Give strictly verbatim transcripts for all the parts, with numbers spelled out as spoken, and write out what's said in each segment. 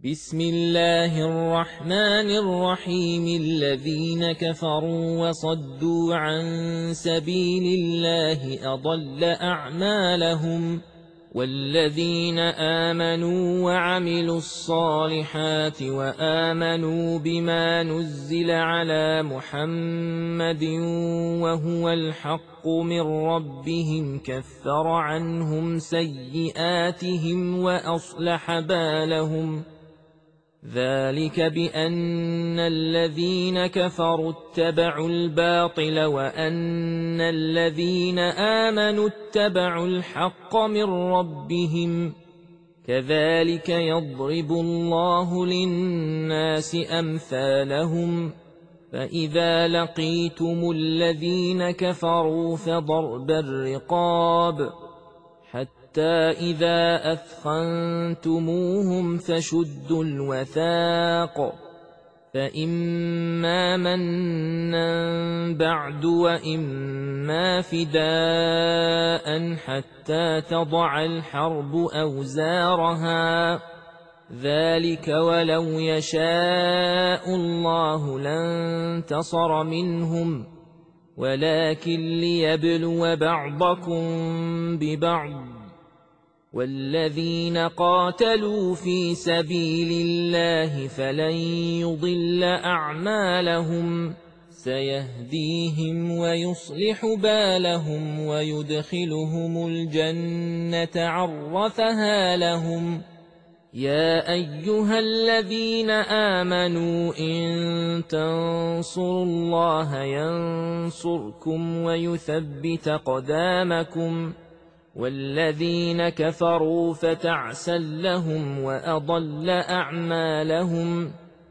بسم الله الرحمن الرحيم الذين كفروا وصدوا عن سبيل الله أضل أعمالهم والذين آمنوا وعملوا الصالحات وآمنوا بما نزل على محمد وهو الحق من ربهم كفر عنهم سيئاتهم وأصلح بالهم ذلك بأن الذين كفروا اتبعوا الباطل وأن الذين آمنوا اتبعوا الحق من ربهم كذلك يضرب الله للناس أمثالهم فإذا لقيتم الذين كفروا فضرب الرقاب حتى إذا أثخنتموهم فشدوا الوثاق فإما منا بعد وإما فداء حتى تضع الحرب أوزارها ذلك ولو يشاء الله لانتصر منهم ولكن ليبلو بعضكم ببعض والذين قاتلوا في سبيل الله فلن يضل أعمالهم سيهديهم ويصلح بالهم ويدخلهم الجنة عرفها لهم يا أيها الذين آمنوا إن تنصروا الله ينصركم ويثبت قدامكم والذين كفروا فتعسا لهم وأضل أعمالهم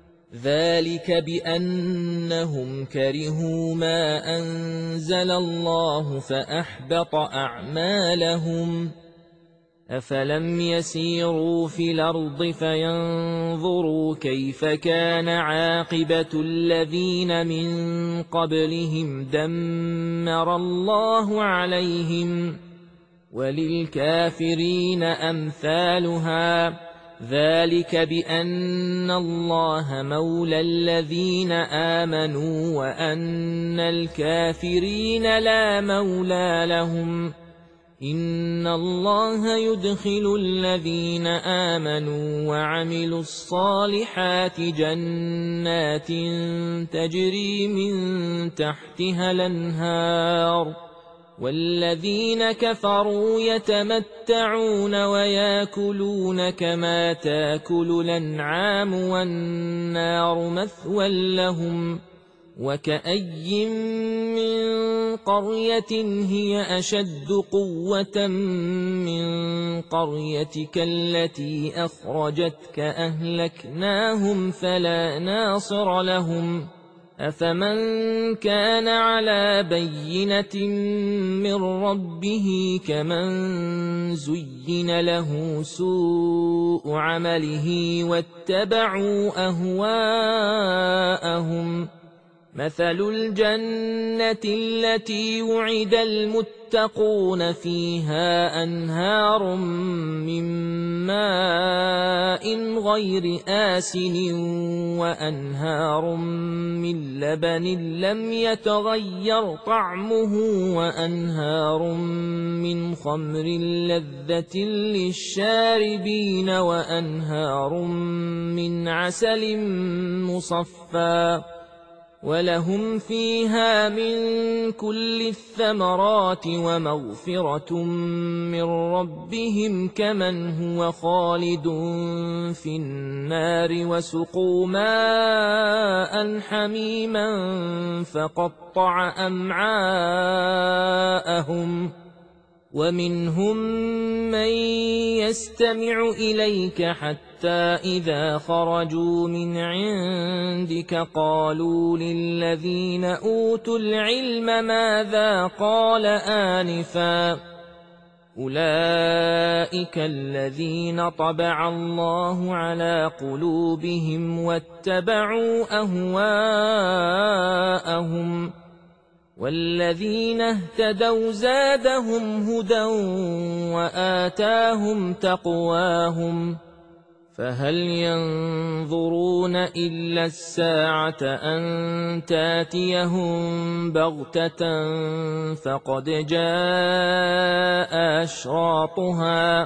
ذلك بأنهم كرهوا ما أنزل الله فأحبط أعمالهم أفلم يسيروا في الأرض فينظروا كيف كان عاقبة الذين من قبلهم دمر الله عليهم وللكافرين أمثالها ذلك بأن الله مولى الذين آمنوا وأن الكافرين لا مولى لهم إن الله يدخل الذين آمنوا وعملوا الصالحات جنات تجري من تحتها الأنهار والذين كفروا يتمتعون وياكلون كما تاكل الأنعام والنار مثوى لهم وكأي من قرية هي أشد قوة من قريتك التي أخرجتك أهلكناهم فلا ناصر لهم أفمن كان على بينة من ربه كمن زين له سوء عمله واتبعوا أهواءهم مثل الجنة التي وعد المتقون فيها أنهار من ماء غير آسن وأنهار من لبن لم يتغير طعمه وأنهار من خمر لذة للشاربين وأنهار من عسل مصفى ولهم فيها من كل الثمرات ومغفرة من ربهم كمن هو خالد في النار وسقوا ماء حميما فقطع أمعاءهم ومنهم من يستمع إليك حتى إذا خرجوا من عندك قالوا للذين أوتوا العلم ماذا قال آنفا أولئك الذين طبع الله على قلوبهم واتبعوا أهواءهم والذين اهتدوا زادهم هدى وآتاهم تقواهم فهل ينظرون إلا الساعة أن تاتيهم بغتة فقد جاء أشراطها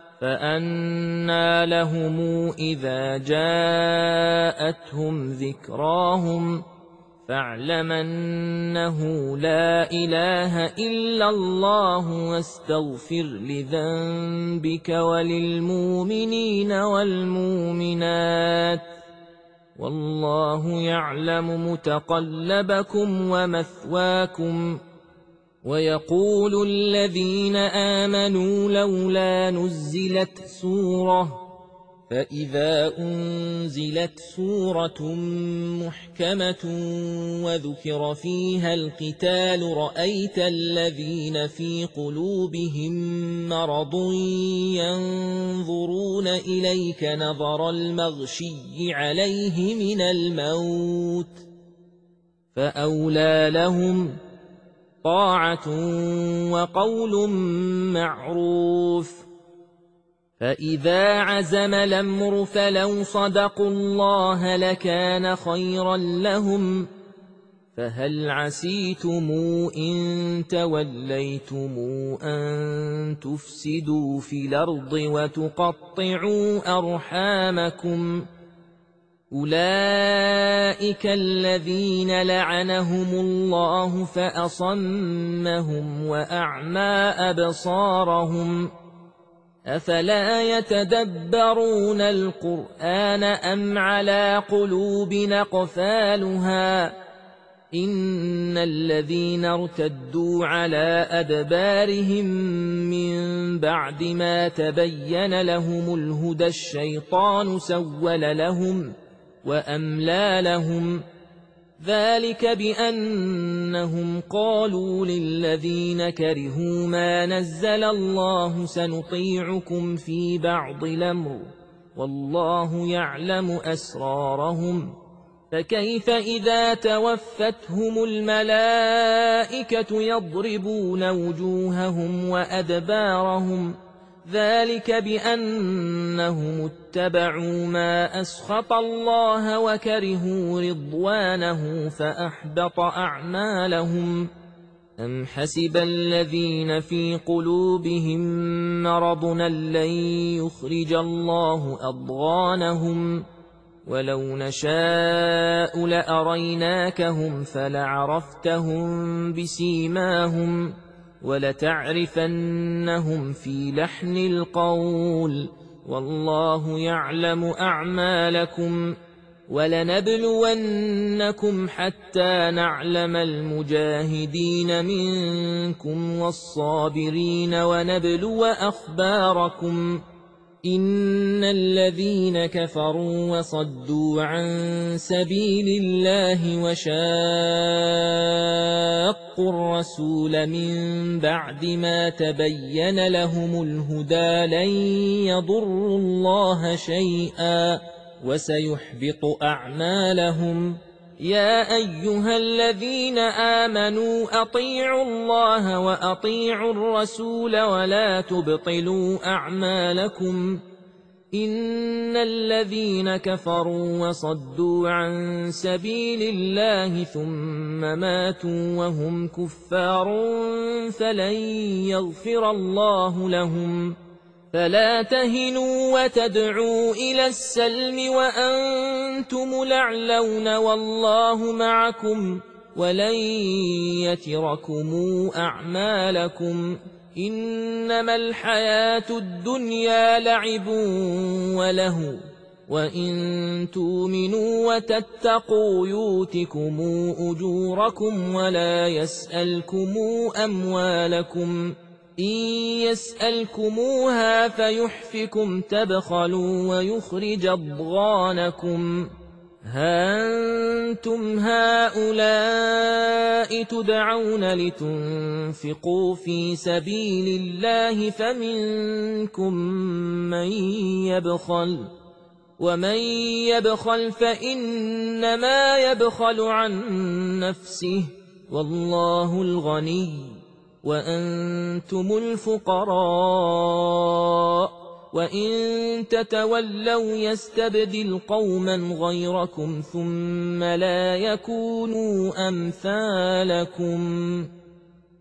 فأنى لهم إذا جاءتهم ذكراهم فاعلم أنه لا إله إلا الله واستغفر لذنبك وللمؤمنين والمؤمنات والله يعلم متقلبكم ومثواكم. ويقول الذين آمنوا لولا نزلت سورة فإذا أنزلت سورة محكمة وذكر فيها القتال رأيت الذين في قلوبهم مرض ينظرون إليك نظر المغشي عليه من الموت فأولى لهم طاعة وقول معروف. فإذا عزم الأمر فلو صدقوا الله لكان خيرا لهم. فهل عسيتم إن توليتم أن تفسدوا في الأرض وتقطعوا أرحامكم أولئك الذين لعنهم الله فأصمهم وأعمى أبصارهم أفلا يتدبرون القرآن أم على قلوب أقفالها إن الذين ارتدوا على أدبارهم من بعد ما تبين لهم الهدى الشيطان سول لهم وأملى لهم ذلك بأنهم قالوا للذين كرهوا ما نزل الله سنطيعكم في بعض الأمر والله يعلم أسرارهم فكيف إذا توفتهم الملائكة يضربون وجوههم وأدبارهم ذلك بأنهم اتبعوا ما أسخط الله وكرهوا رضوانه فأحبط أعمالهم. أم حسب الذين في قلوبهم مرض لن يخرج الله أضغانهم ولو نشاء لأريناكهم فلعرفتهم بسيماهم ولتعرفنهم في لحن القول والله يعلم أعمالكم. ولنبلونكم حتى نعلم المجاهدين منكم والصابرين ونبلو أخباركم. إن الذين كفروا وصدوا عن سبيل الله وشاقوا الرسول من بعد ما تبين لهم الهدى لن يضروا الله شيئا وسيحبط أعمالهم. يا أيها الذين آمنوا أطيعوا الله وأطيعوا الرسول ولا تبطلوا أعمالكم. إن الذين كفروا وصدوا عن سبيل الله ثم ماتوا وهم كفار فلن يغفر الله لهم. فلا تهنوا وتدعوا إلى السلم وأنتم الأعلون والله معكم ولن يتركم أعمالكم. إنما الحياة الدنيا لعب وله وإن تؤمنوا وتتقوا يؤتكم أجوركم ولا يسألكم أموالكم. إن يسألكموها فيحفكم تبخلوا ويخرج أضغانكم. ها أنتم هؤلاء تدعون لتنفقوا في سبيل الله فمنكم من يبخل ومن يبخل فإنما يبخل عن نفسه والله الغني وأنتم الفقراء وإن تتولوا يستبدل قوما غيركم ثم لا يكونوا أمثالكم